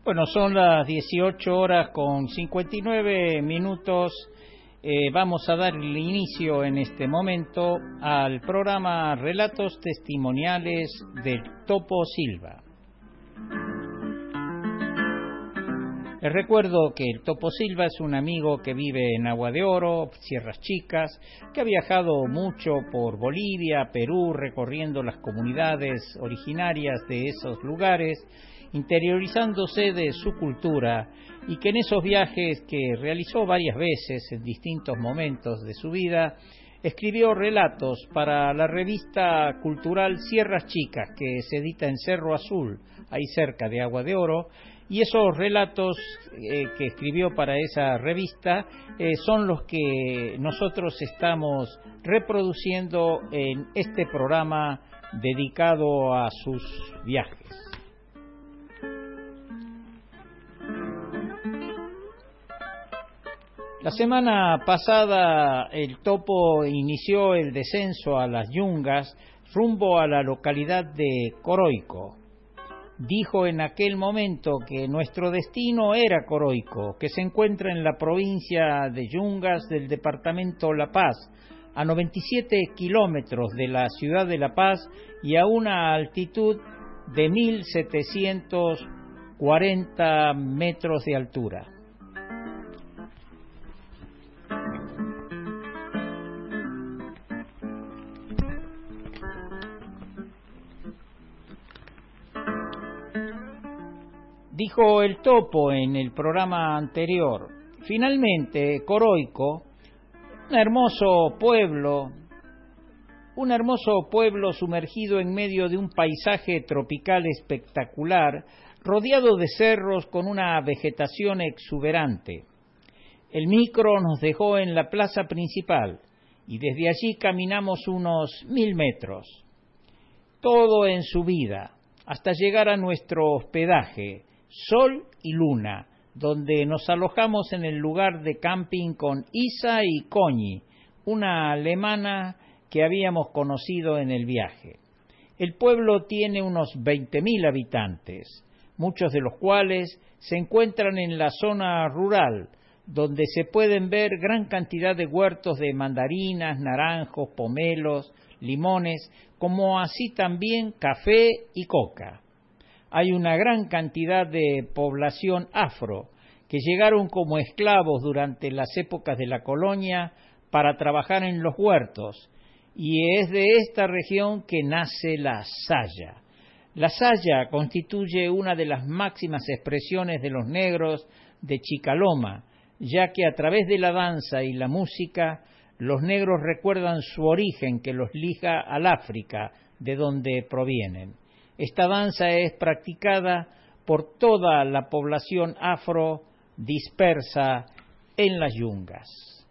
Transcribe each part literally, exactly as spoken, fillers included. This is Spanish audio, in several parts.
Bueno, son las dieciocho horas con cincuenta y nueve minutos. Eh, vamos a dar el inicio en este momento al programa Relatos Testimoniales del Topo Silva. Les recuerdo que el Topo Silva es un amigo que vive en Agua de Oro, Sierras Chicas, que ha viajado mucho por Bolivia, Perú, recorriendo las comunidades originarias de esos lugares, interiorizándose de su cultura, y que en esos viajes que realizó varias veces en distintos momentos de su vida, escribió relatos para la revista cultural Sierras Chicas, que se edita en Cerro Azul, ahí cerca de Agua de Oro, y esos relatos eh, que escribió para esa revista eh, son los que nosotros estamos reproduciendo en este programa dedicado a sus viajes. La semana pasada el Topo inició el descenso a las Yungas rumbo a la localidad de Coroico. Dijo en aquel momento que nuestro destino era Coroico, que se encuentra en la provincia de Yungas del departamento La Paz, a noventa y siete kilómetros de la ciudad de La Paz y a una altitud de mil setecientos cuarenta metros de altura. Dijo el Topo en el programa anterior, finalmente Coroico, un hermoso pueblo, un hermoso pueblo sumergido en medio de un paisaje tropical espectacular, rodeado de cerros con una vegetación exuberante. El micro nos dejó en la plaza principal y desde allí caminamos unos mil metros. Todo en subida, hasta llegar a nuestro hospedaje, Sol y Luna, donde nos alojamos en el lugar de camping con Isa y Coñi, una alemana que habíamos conocido en el viaje. El pueblo tiene unos veinte mil habitantes, muchos de los cuales se encuentran en la zona rural, donde se pueden ver gran cantidad de huertos de mandarinas, naranjos, pomelos, limones, como así también café y coca. Hay una gran cantidad de población afro que llegaron como esclavos durante las épocas de la colonia para trabajar en los huertos, y es de esta región que nace la saya. La saya constituye una de las máximas expresiones de los negros de Chicaloma, ya que a través de la danza y la música los negros recuerdan su origen que los liga al África, de donde provienen. Esta danza es practicada por toda la población afro dispersa en las yungas.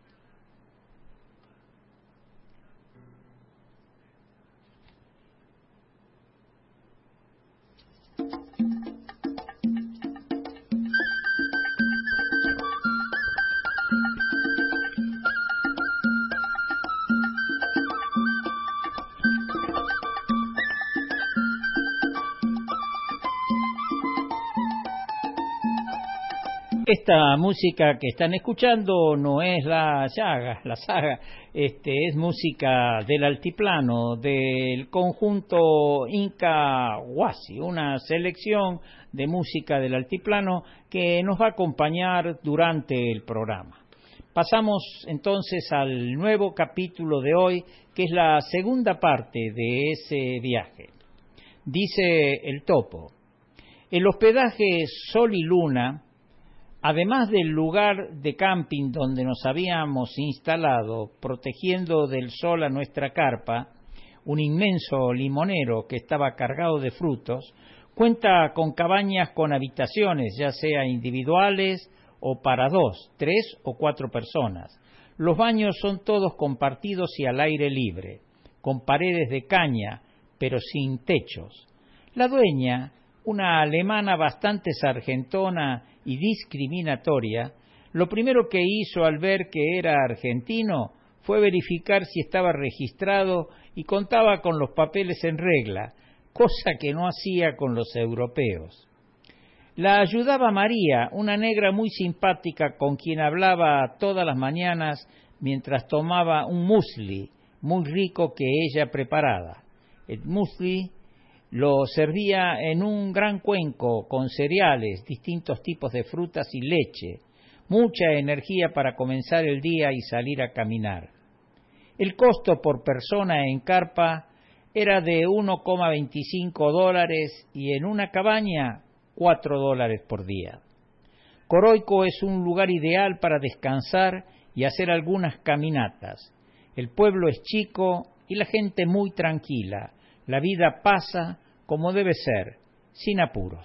Esta música que están escuchando no es la saga, la saga, este, es música del altiplano, del conjunto Inca Huasi, una selección de música del altiplano que nos va a acompañar durante el programa. Pasamos entonces al nuevo capítulo de hoy, que es la segunda parte de ese viaje. Dice el Topo, el hospedaje Sol y Luna, además del lugar de camping donde nos habíamos instalado, protegiendo del sol a nuestra carpa, un inmenso limonero que estaba cargado de frutos, cuenta con cabañas con habitaciones, ya sea individuales o para dos, tres o cuatro personas. Los baños son todos compartidos y al aire libre, con paredes de caña, pero sin techos. La dueña, una alemana bastante sargentona y discriminatoria, lo primero que hizo al ver que era argentino fue verificar si estaba registrado y contaba con los papeles en regla, cosa que no hacía con los europeos. La ayudaba María, una negra muy simpática con quien hablaba todas las mañanas mientras tomaba un muesli muy rico que ella preparaba. El muesli lo servía en un gran cuenco con cereales, distintos tipos de frutas y leche, mucha energía para comenzar el día y salir a caminar. El costo por persona en carpa era de uno coma veinticinco dólares y en una cabaña cuatro dólares por día. Coroico es un lugar ideal para descansar y hacer algunas caminatas. El pueblo es chico y la gente muy tranquila. La vida pasa como debe ser, sin apuros.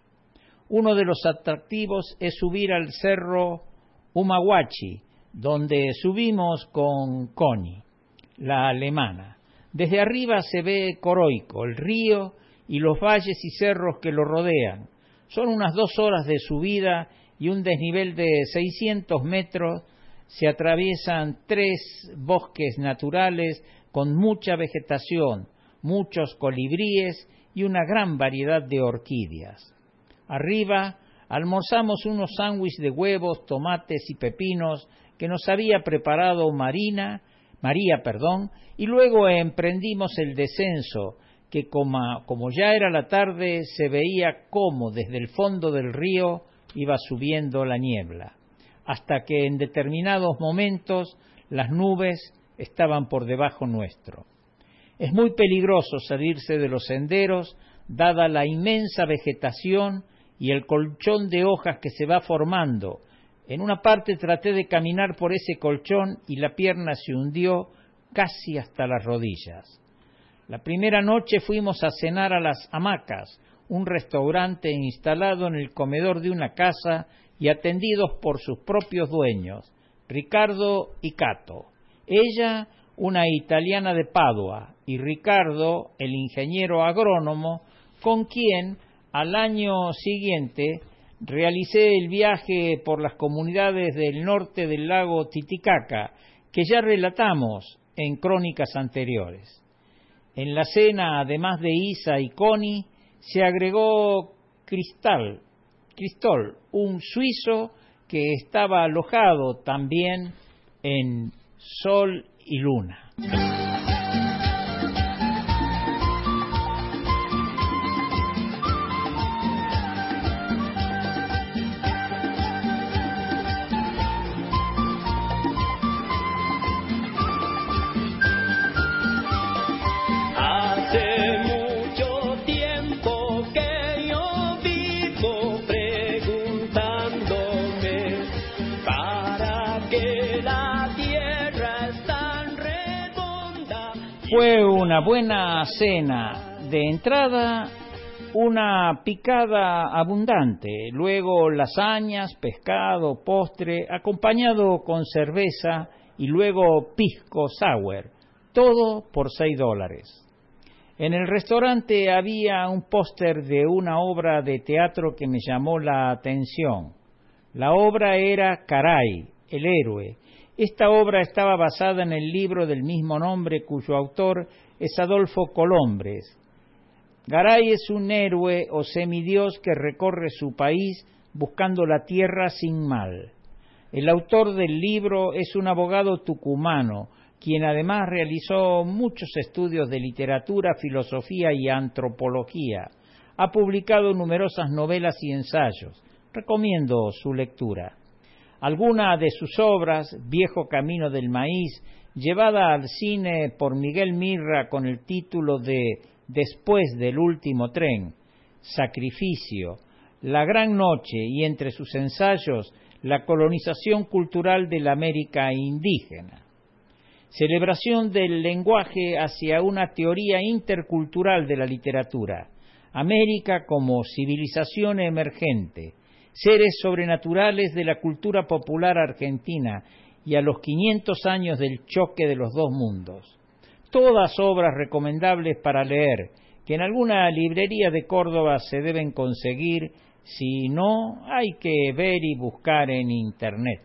Uno de los atractivos es subir al cerro Humahuachi, donde subimos con Connie, la alemana. Desde arriba se ve Coroico, el río y los valles y cerros que lo rodean. Son unas dos horas de subida y un desnivel de seiscientos metros. Se atraviesan tres bosques naturales con mucha vegetación, muchos colibríes y una gran variedad de orquídeas. Arriba almorzamos unos sándwiches de huevos, tomates y pepinos que nos había preparado Marina, María, perdón, y luego emprendimos el descenso, que como, como ya era la tarde se veía cómo desde el fondo del río iba subiendo la niebla, hasta que en determinados momentos las nubes estaban por debajo nuestro. Es muy peligroso salirse de los senderos, dada la inmensa vegetación y el colchón de hojas que se va formando. En una parte traté de caminar por ese colchón y la pierna se hundió casi hasta las rodillas. La primera noche fuimos a cenar a Las Hamacas, un restaurante instalado en el comedor de una casa y atendidos por sus propios dueños, Ricardo y Cato. Ella, una italiana de Padua, y Ricardo, el ingeniero agrónomo, con quien al año siguiente realicé el viaje por las comunidades del norte del lago Titicaca, que ya relatamos en crónicas anteriores. En la cena, además de Isa y Connie, se agregó Cristal, Cristol, un suizo que estaba alojado también en Sol y Luna. Fue una buena cena. De entrada, una picada abundante, luego lasañas, pescado, postre, acompañado con cerveza y luego pisco sour, todo por seis dólares. En el restaurante había un póster de una obra de teatro que me llamó la atención. La obra era Caray, el héroe. Esta obra estaba basada en el libro del mismo nombre, cuyo autor es Adolfo Colombres. Garay es un héroe o semidios que recorre su país buscando la tierra sin mal. El autor del libro es un abogado tucumano, quien además realizó muchos estudios de literatura, filosofía y antropología. Ha publicado numerosas novelas y ensayos. Recomiendo su lectura. Alguna de sus obras, Viejo Camino del Maíz, llevada al cine por Miguel Mirra con el título de Después del último tren, Sacrificio, La Gran Noche y entre sus ensayos, La colonización cultural de la América indígena. Celebración del lenguaje hacia una teoría intercultural de la literatura. América como civilización emergente. Seres sobrenaturales de la cultura popular argentina y a los quinientos años del choque de los dos mundos. Todas obras recomendables para leer, que en alguna librería de Córdoba se deben conseguir, si no, hay que ver y buscar en Internet.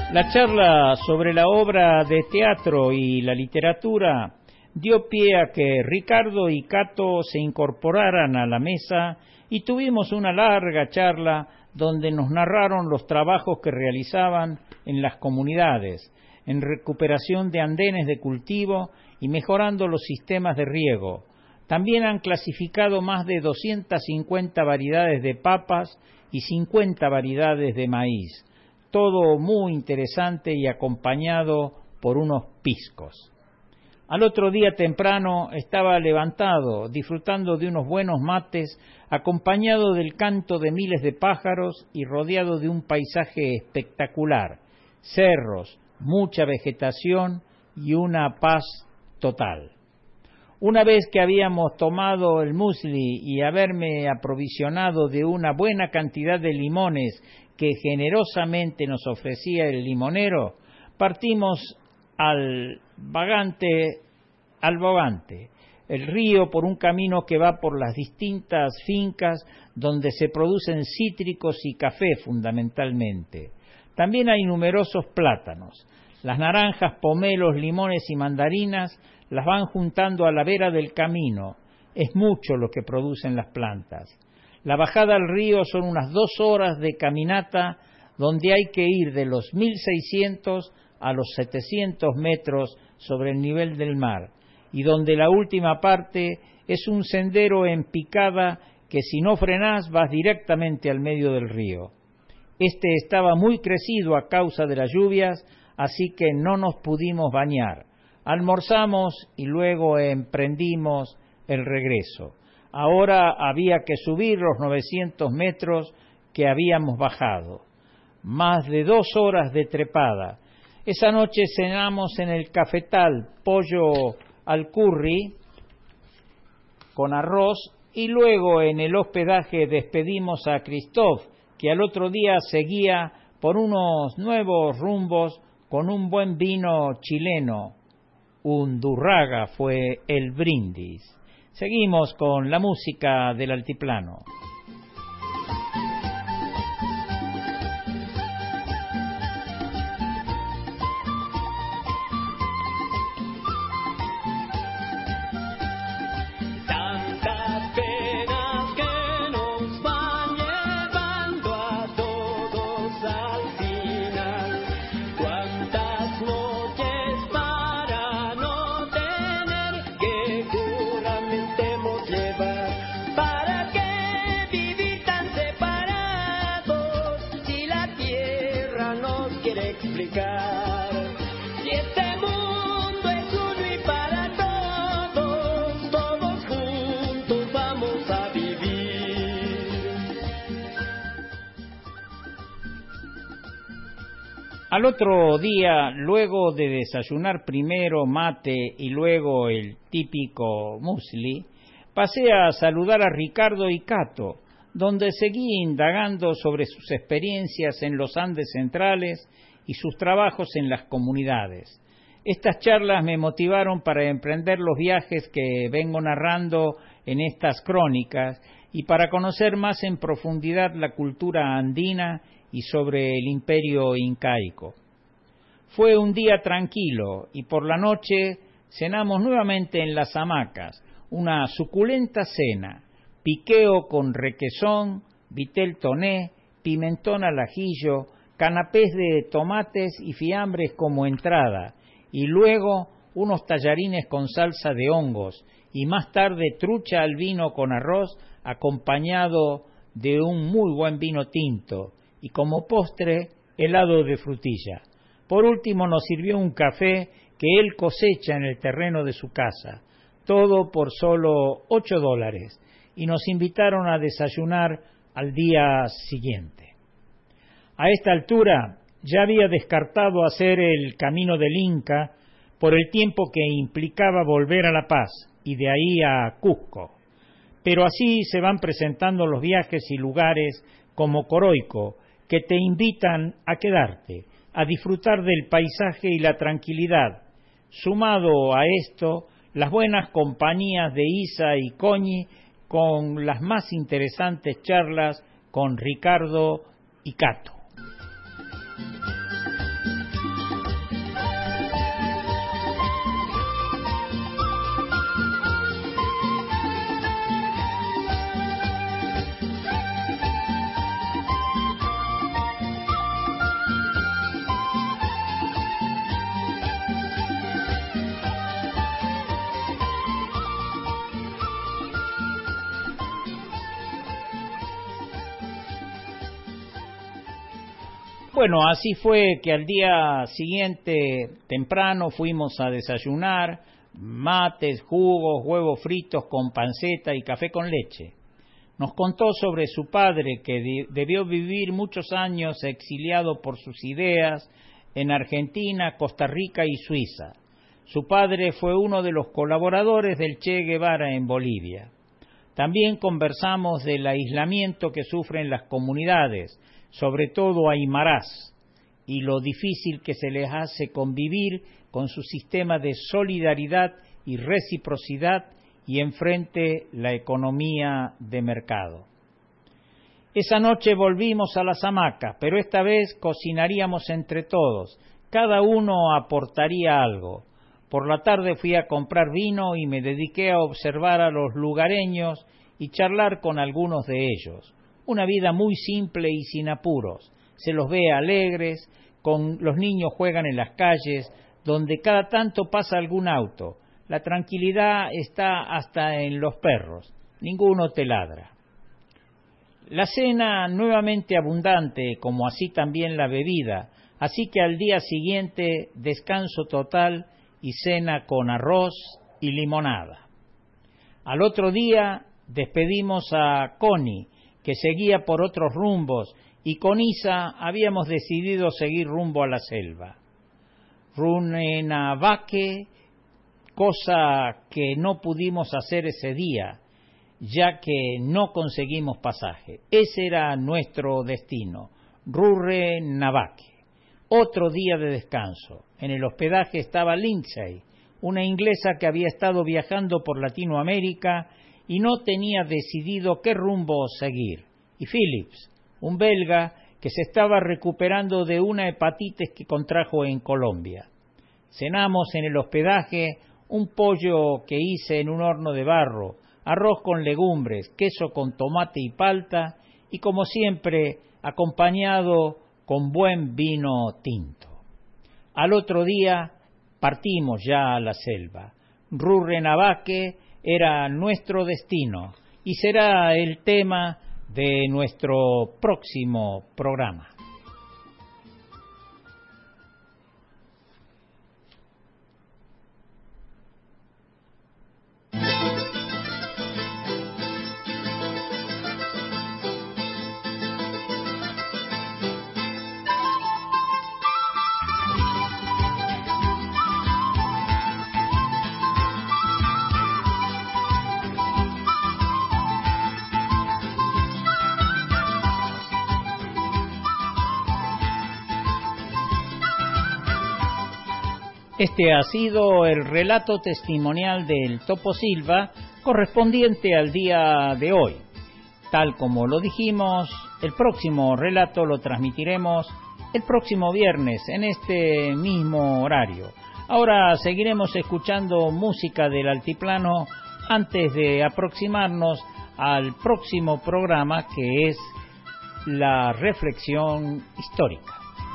La charla sobre la obra de teatro y la literatura dio pie a que Ricardo y Cato se incorporaran a la mesa y tuvimos una larga charla donde nos narraron los trabajos que realizaban en las comunidades, en recuperación de andenes de cultivo y mejorando los sistemas de riego. También han clasificado más de doscientas cincuenta variedades de papas y cincuenta variedades de maíz. Todo muy interesante y acompañado por unos piscos. Al otro día temprano estaba levantado, disfrutando de unos buenos mates, acompañado del canto de miles de pájaros y rodeado de un paisaje espectacular, cerros, mucha vegetación y una paz total. Una vez que habíamos tomado el musli y haberme aprovisionado de una buena cantidad de limones que generosamente nos ofrecía el limonero, partimos al vagante, al Bogante, el río, por un camino que va por las distintas fincas donde se producen cítricos y café fundamentalmente. También hay numerosos plátanos. Las naranjas, pomelos, limones y mandarinas las van juntando a la vera del camino. Es mucho lo que producen las plantas. La bajada al río son unas dos horas de caminata donde hay que ir de los mil seiscientos a los setecientos metros sobre el nivel del mar y donde la última parte es un sendero en picada que si no frenás vas directamente al medio del río. Este estaba muy crecido a causa de las lluvias, así que no nos pudimos bañar. Almorzamos y luego emprendimos el regreso. Ahora había que subir los novecientos metros que habíamos bajado. Más de dos horas de trepada. Esa noche cenamos en el cafetal pollo al curry con arroz y luego en el hospedaje despedimos a Christoph, que al otro día seguía por unos nuevos rumbos con un buen vino chileno. Undurraga fue el brindis. Seguimos con la música del altiplano. Al otro día, luego de desayunar primero mate y luego el típico musli, pasé a saludar a Ricardo y Cato, donde seguí indagando sobre sus experiencias en los Andes centrales y sus trabajos en las comunidades. Estas charlas me motivaron para emprender los viajes que vengo narrando en estas crónicas y para conocer más en profundidad la cultura andina y sobre el imperio incaico. Fue un día tranquilo y por la noche cenamos nuevamente en las hamacas, una suculenta cena, piqueo con requesón, vitel toné, pimentón al ajillo, canapés de tomates y fiambres como entrada, y luego unos tallarines con salsa de hongos, y más tarde trucha al vino con arroz acompañado de un muy buen vino tinto, y como postre, helado de frutilla. Por último nos sirvió un café que él cosecha en el terreno de su casa, todo por solo ocho dólares, y nos invitaron a desayunar al día siguiente. A esta altura ya había descartado hacer el camino del Inca por el tiempo que implicaba volver a La Paz y de ahí a Cusco. Pero así se van presentando los viajes y lugares como Coroico, que te invitan a quedarte, a disfrutar del paisaje y la tranquilidad. Sumado a esto, las buenas compañías de Isa y Coñi con las más interesantes charlas con Ricardo y Cato. Bueno, así fue que al día siguiente temprano fuimos a desayunar, mates, jugos, huevos fritos con panceta y café con leche. Nos contó sobre su padre, que de- debió vivir muchos años exiliado por sus ideas en Argentina, Costa Rica y Suiza. Su padre fue uno de los colaboradores del Che Guevara en Bolivia. También conversamos del aislamiento que sufren las comunidades, sobre todo aymarás, y lo difícil que se les hace convivir con su sistema de solidaridad y reciprocidad y enfrente la economía de mercado. Esa noche volvimos a las hamacas, pero esta vez cocinaríamos entre todos, cada uno aportaría algo. Por la tarde fui a comprar vino y me dediqué a observar a los lugareños y charlar con algunos de ellos. Una vida muy simple y sin apuros. Se los ve alegres, con los niños juegan en las calles, donde cada tanto pasa algún auto. La tranquilidad está hasta en los perros. Ninguno te ladra. La cena nuevamente abundante, como así también la bebida, así que al día siguiente descanso total y cena con arroz y limonada. Al otro día despedimos a Connie, que seguía por otros rumbos, y con Isa habíamos decidido seguir rumbo a la selva. Runenavaque, cosa que no pudimos hacer ese día, ya que no conseguimos pasaje. Ese era nuestro destino, Runenavaque. Otro día de descanso. En el hospedaje estaba Lindsay, una inglesa que había estado viajando por Latinoamérica y no tenía decidido qué rumbo seguir, y Phillips, un belga que se estaba recuperando de una hepatitis que contrajo en Colombia. Cenamos en el hospedaje un pollo que hice en un horno de barro, arroz con legumbres, queso con tomate y palta, y como siempre, acompañado con buen vino tinto. Al otro día partimos ya a la selva. Runenavaque era nuestro destino y será el tema de nuestro próximo programa. Este ha sido el relato testimonial del Topo Silva correspondiente al día de hoy. Tal como lo dijimos, el próximo relato lo transmitiremos el próximo viernes en este mismo horario. Ahora seguiremos escuchando música del altiplano antes de aproximarnos al próximo programa, que es la reflexión histórica.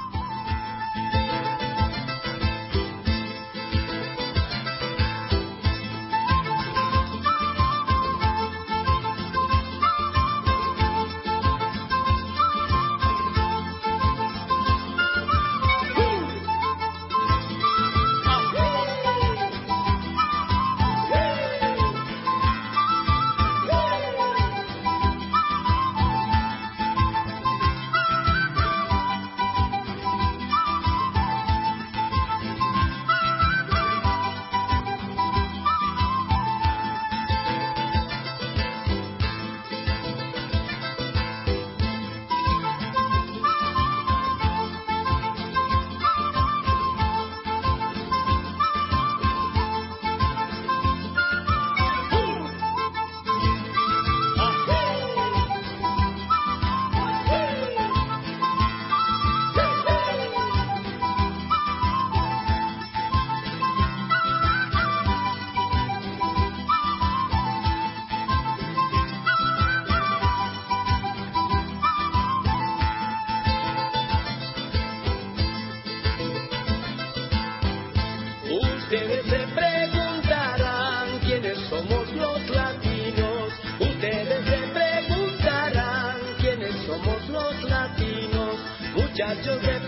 Ustedes se preguntarán quiénes somos los latinos. Ustedes se preguntarán quiénes somos los latinos. Muchachos de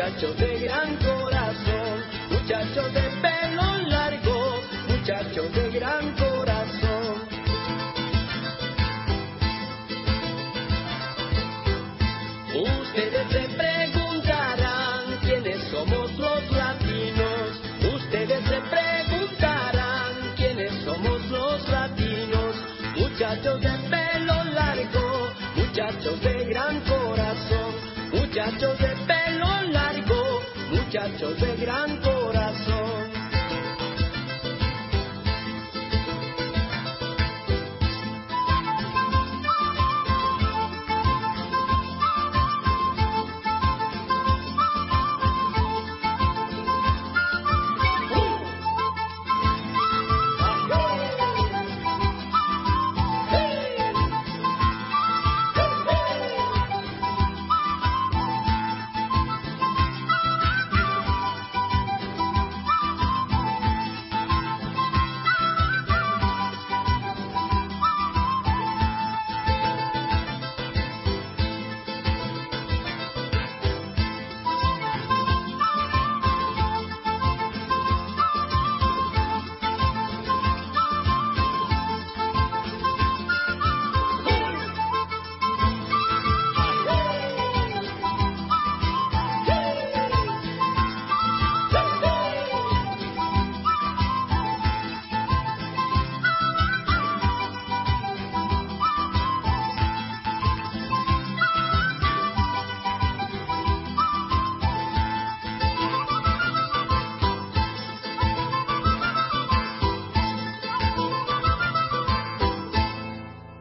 muchachos de gran corazón, muchachos de pelo largo, muchachos de gran corazón. Ustedes se preguntarán quiénes somos los latinos, ustedes se preguntarán quiénes somos los latinos, muchachos de pelo largo, muchachos de gran corazón, muchachos de pelo largo, muchachos de gran corazón.